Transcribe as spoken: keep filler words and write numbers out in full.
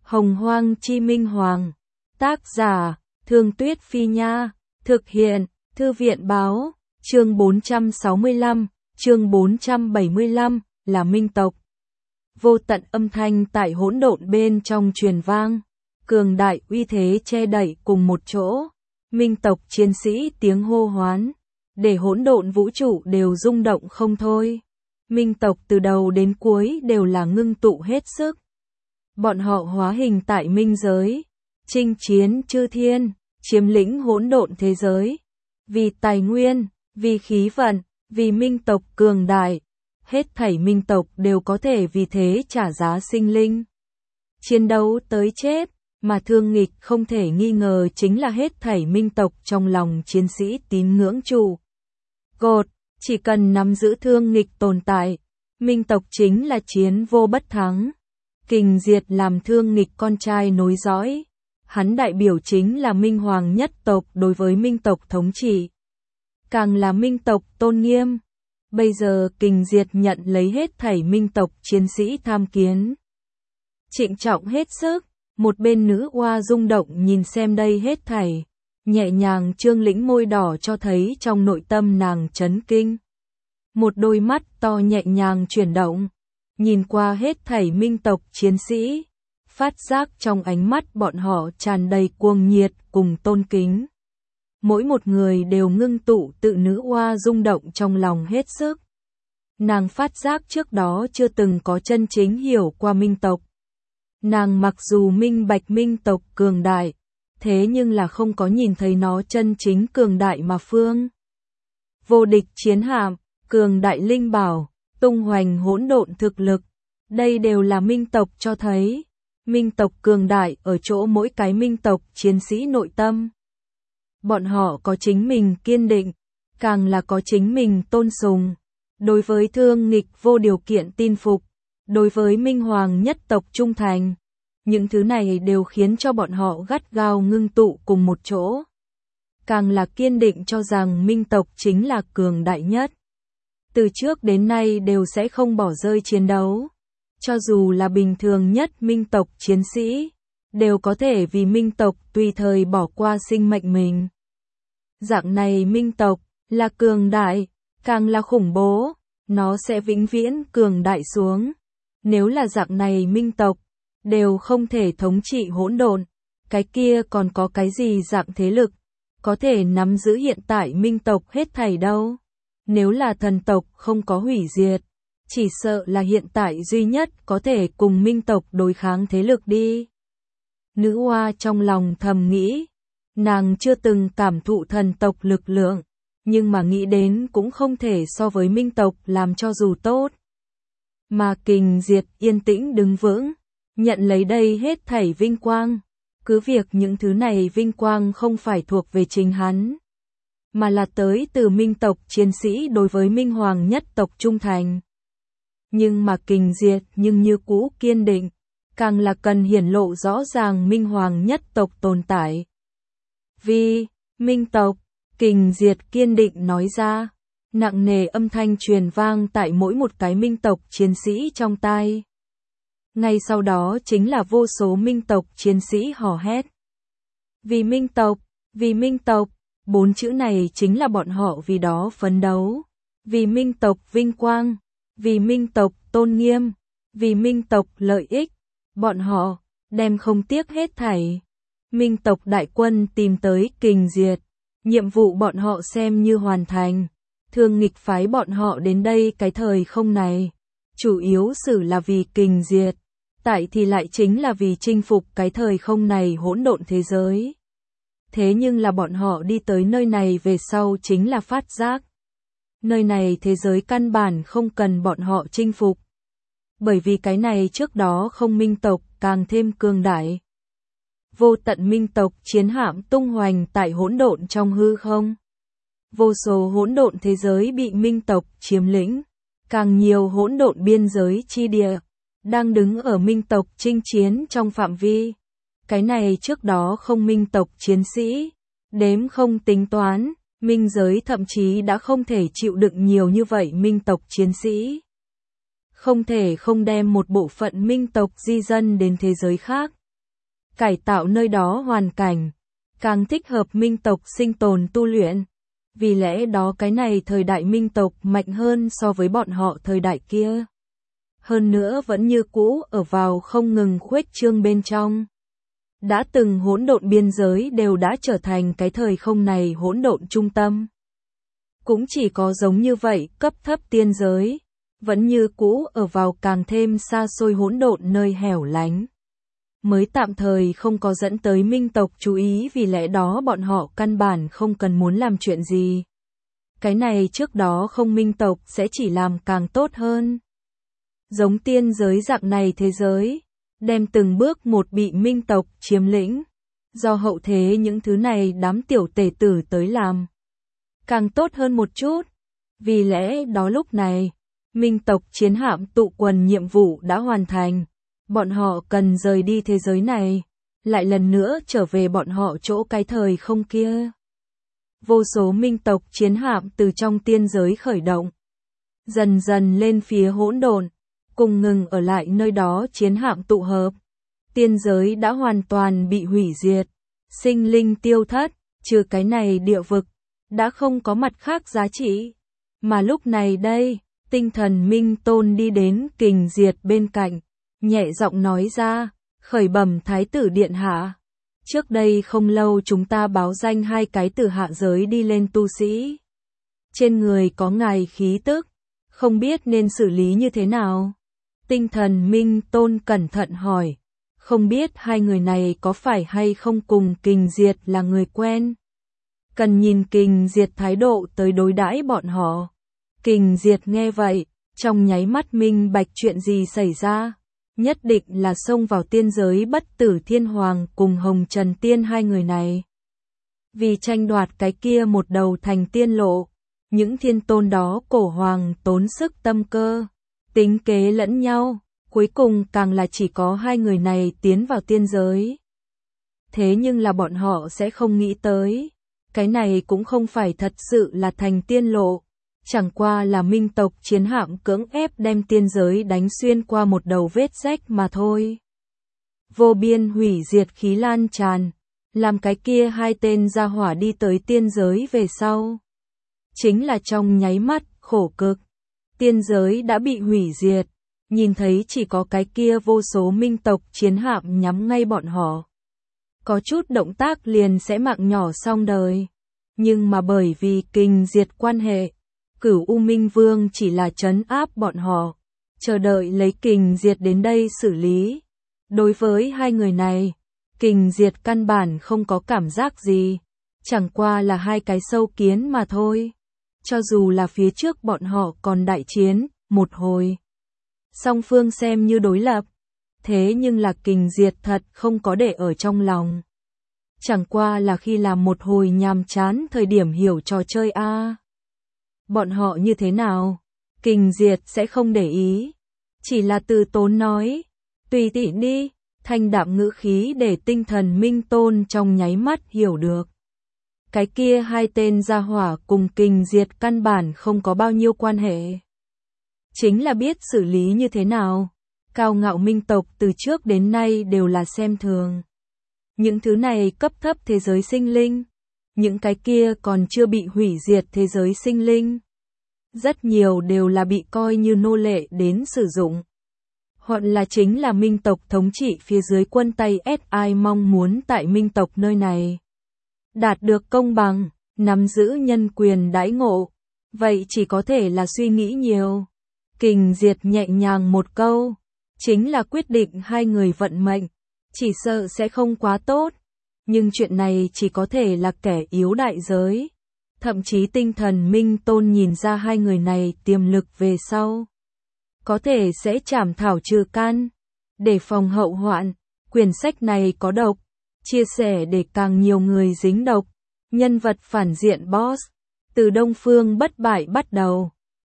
Hồng Hoang Chi Minh Hoàng. Tác giả, Thương Tuyết Phi Nha. Thực hiện, Thư viện Báo. Chương bốn trăm sáu mươi lăm, chương bốn trăm bảy mươi lăm, là minh tộc. Vô tận âm thanh tại hỗn độn bên trong truyền vang. Cường đại uy thế che đậy cùng một chỗ. Minh tộc chiến sĩ tiếng hô hoán. Để hỗn độn vũ trụ đều rung động không thôi. Minh tộc từ đầu đến cuối đều là ngưng tụ hết sức. Bọn họ hóa hình tại minh giới. Chinh chiến chư thiên, chiếm lĩnh hỗn độn thế giới. Vì tài nguyên, vì khí vận, vì minh tộc cường đại. Hết thảy minh tộc đều có thể vì thế trả giá sinh linh. Chiến đấu tới chết, mà thương nghịch không thể nghi ngờ chính là hết thảy minh tộc trong lòng chiến sĩ tín ngưỡng chủ. Cột, chỉ cần nắm giữ thương nghịch tồn tại, minh tộc chính là chiến vô bất thắng. Kình Diệt làm thương nghịch con trai nối dõi. Hắn đại biểu chính là minh hoàng nhất tộc đối với minh tộc thống trị. Càng là minh tộc tôn nghiêm. Bây giờ Kình Diệt nhận lấy hết thảy minh tộc chiến sĩ tham kiến. Trịnh trọng hết sức, một bên nữ oa rung động nhìn xem đây hết thảy. Nhẹ nhàng trương lĩnh môi đỏ cho thấy trong nội tâm nàng chấn kinh. Một đôi mắt to nhẹ nhàng chuyển động. Nhìn qua hết thảy minh tộc chiến sĩ. Phát giác trong ánh mắt bọn họ tràn đầy cuồng nhiệt cùng tôn kính. Mỗi một người đều ngưng tụ tự nữ oa rung động trong lòng hết sức. Nàng phát giác trước đó chưa từng có chân chính hiểu qua minh tộc. Nàng mặc dù minh bạch minh tộc cường đại, thế nhưng là không có nhìn thấy nó chân chính cường đại mà phương. Vô địch chiến hạm, cường đại linh bảo, tung hoành hỗn độn thực lực, đây đều là minh tộc cho thấy. Minh tộc cường đại ở chỗ mỗi cái minh tộc chiến sĩ nội tâm. Bọn họ có chính mình kiên định, càng là có chính mình tôn sùng. Đối với thương nghịch vô điều kiện tin phục, đối với minh hoàng nhất tộc trung thành. Những thứ này đều khiến cho bọn họ gắt gao ngưng tụ cùng một chỗ. Càng là kiên định cho rằng minh tộc chính là cường đại nhất. Từ trước đến nay đều sẽ không bỏ rơi chiến đấu. Cho dù là bình thường nhất minh tộc chiến sĩ, đều có thể vì minh tộc tùy thời bỏ qua sinh mệnh mình. Dạng này minh tộc, là cường đại, càng là khủng bố, nó sẽ vĩnh viễn cường đại xuống. Nếu là dạng này minh tộc, đều không thể thống trị hỗn độn, cái kia còn có cái gì dạng thế lực, có thể nắm giữ hiện tại minh tộc hết thảy đâu. Nếu là thần tộc không có hủy diệt, chỉ sợ là hiện tại duy nhất có thể cùng minh tộc đối kháng thế lực đi. Nữ oa trong lòng thầm nghĩ, nàng chưa từng cảm thụ thần tộc lực lượng, nhưng mà nghĩ đến cũng không thể so với minh tộc làm cho dù tốt. Mà Kình Diệt yên tĩnh đứng vững, nhận lấy đây hết thảy vinh quang, cứ việc những thứ này vinh quang không phải thuộc về chính hắn, mà là tới từ minh tộc chiến sĩ đối với minh hoàng nhất tộc trung thành. Nhưng mà Kình Diệt nhưng như cũ kiên định, càng là cần hiển lộ rõ ràng minh hoàng nhất tộc tồn tại. Vì minh tộc, Kình Diệt kiên định nói ra, nặng nề âm thanh truyền vang tại mỗi một cái minh tộc chiến sĩ trong tai. Ngay sau đó chính là vô số minh tộc chiến sĩ hò hét. Vì minh tộc, vì minh tộc, bốn chữ này chính là bọn họ vì đó phấn đấu. Vì minh tộc vinh quang, vì minh tộc tôn nghiêm, vì minh tộc lợi ích, bọn họ đem không tiếc hết thảy. Minh tộc đại quân tìm tới Kình Diệt, nhiệm vụ bọn họ xem như hoàn thành. Thương nghịch phái bọn họ đến đây cái thời không này, chủ yếu xử là vì Kình Diệt, tại thì lại chính là vì chinh phục cái thời không này hỗn độn thế giới. Thế nhưng là bọn họ đi tới nơi này về sau chính là phát giác. Nơi này thế giới căn bản không cần bọn họ chinh phục. Bởi vì cái này trước đó không minh tộc càng thêm cường đại. Vô tận minh tộc chiến hạm tung hoành tại hỗn độn trong hư không. Vô số hỗn độn thế giới bị minh tộc chiếm lĩnh. Càng nhiều hỗn độn biên giới chi địa, đang đứng ở minh tộc chinh chiến trong phạm vi. Cái này trước đó không minh tộc chiến sĩ, đếm không tính toán. Minh giới thậm chí đã không thể chịu đựng nhiều như vậy minh tộc chiến sĩ. Không thể không đem một bộ phận minh tộc di dân đến thế giới khác. cải tạo nơi đó hoàn cảnh, càng thích hợp minh tộc sinh tồn tu luyện. Vì lẽ đó cái này thời đại minh tộc mạnh hơn so với bọn họ thời đại kia. Hơn nữa vẫn như cũ ở vào không ngừng khuếch trương bên trong. Đã từng hỗn độn biên giới đều đã trở thành cái thời không này hỗn độn trung tâm. Cũng chỉ có giống như vậy cấp thấp tiên giới, vẫn như cũ ở vào càng thêm xa xôi hỗn độn nơi hẻo lánh. Mới tạm thời không có dẫn tới minh tộc chú ý vì lẽ đó bọn họ căn bản không cần muốn làm chuyện gì. Cái này trước đó không minh tộc sẽ chỉ làm càng tốt hơn. Giống tiên giới dạng này thế giới, đem từng bước một bị minh tộc chiếm lĩnh. Do hậu thế những thứ này đám tiểu tể tử tới làm. Càng tốt hơn một chút. Vì lẽ đó lúc này, minh tộc chiến hạm tụ quần nhiệm vụ đã hoàn thành. Bọn họ cần rời đi thế giới này, lại lần nữa trở về bọn họ chỗ cái thời không kia. Vô số minh tộc chiến hạm từ trong tiên giới khởi động, dần dần lên phía hỗn độn, cùng ngừng ở lại nơi đó chiến hạm tụ hợp. Tiên giới đã hoàn toàn bị hủy diệt, sinh linh tiêu thất, trừ cái này địa vực, đã không có mặt khác giá trị. Mà lúc này đây, tinh thần minh tôn đi đến Kình Diệt bên cạnh, nhẹ giọng nói ra, khởi bẩm thái tử điện hạ. Trước đây không lâu chúng ta báo danh hai cái từ hạ giới đi lên tu sĩ. Trên người có ngài khí tức, không biết nên xử lý như thế nào. Tinh thần minh tôn cẩn thận hỏi, không biết hai người này có phải hay không cùng Kình Diệt là người quen. Cần nhìn Kình Diệt thái độ tới đối đãi bọn họ. Kình Diệt nghe vậy, trong nháy mắt minh bạch chuyện gì xảy ra. Nhất định là xông vào tiên giới bất tử thiên hoàng cùng hồng trần tiên hai người này. Vì tranh đoạt cái kia một đầu thành tiên lộ, những thiên tôn đó cổ hoàng tốn sức tâm cơ, tính kế lẫn nhau, cuối cùng càng là chỉ có hai người này tiến vào tiên giới. Thế nhưng là bọn họ sẽ không nghĩ tới, cái này cũng không phải thật sự là thành tiên lộ. Chẳng qua là minh tộc chiến hạm cưỡng ép đem tiên giới đánh xuyên qua một đầu vết rách mà thôi. Vô biên hủy diệt khí lan tràn, làm cái kia hai tên gia hỏa đi tới tiên giới về sau. Chính là trong nháy mắt, khổ cực. Tiên giới đã bị hủy diệt, nhìn thấy chỉ có cái kia vô số minh tộc chiến hạm nhắm ngay bọn họ. Có chút động tác liền sẽ mạng nhỏ xong đời. Nhưng mà bởi vì Kình Diệt quan hệ, Cửu U Minh Vương chỉ là trấn áp bọn họ, chờ đợi lấy Kình Diệt đến đây xử lý. Đối với hai người này, Kình Diệt căn bản không có cảm giác gì, chẳng qua là hai cái sâu kiến mà thôi. Cho dù là phía trước bọn họ còn đại chiến, một hồi. Song phương xem như đối lập, thế nhưng là Kình Diệt thật không có để ở trong lòng. Chẳng qua là khi làm một hồi nhàm chán thời điểm hiểu trò chơi a. À. Bọn họ như thế nào? Kình Diệt sẽ không để ý. Chỉ là từ tốn nói. Tùy tiện đi. Thanh đạm ngữ khí để tinh thần minh tôn trong nháy mắt hiểu được. Cái kia hai tên gia hỏa cùng Kình Diệt căn bản không có bao nhiêu quan hệ. Chính là biết xử lý như thế nào. Cao ngạo minh tộc từ trước đến nay đều là xem thường. Những thứ này cấp thấp thế giới sinh linh. Những cái kia còn chưa bị hủy diệt thế giới sinh linh. Rất nhiều đều là bị coi như nô lệ đến sử dụng. Hoặc là chính là minh tộc thống trị phía dưới quân Tây ét ai mong muốn tại minh tộc nơi này. Đạt được công bằng, nắm giữ nhân quyền đãi ngộ. Vậy chỉ có thể là suy nghĩ nhiều. Kình Diệt nhẹ nhàng một câu. Chính là quyết định hai người vận mệnh. Chỉ sợ sẽ không quá tốt. Nhưng chuyện này chỉ có thể là kẻ yếu đại giới. Thậm chí tinh thần minh tôn nhìn ra hai người này tiềm lực về sau. Có thể sẽ trảm thảo trừ can. Để phòng hậu hoạn, quyển sách này có độc. Chia sẻ để càng nhiều người dính độc. Nhân vật phản diện boss. Từ Đông Phương bất bại bắt đầu.